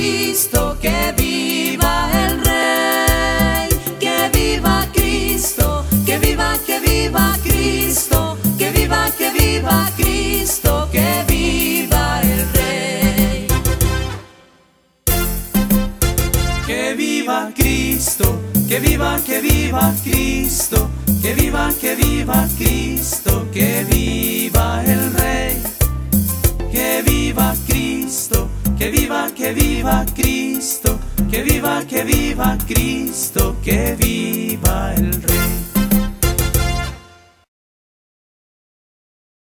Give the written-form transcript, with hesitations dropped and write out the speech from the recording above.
Cristo, que viva el Rey, que viva Cristo, que viva Cristo, que viva Cristo, que viva el Rey. Que viva Cristo, que viva Cristo, que viva Cristo, que viva el Rey. Que viva Cristo, que viva Cristo, que viva Cristo.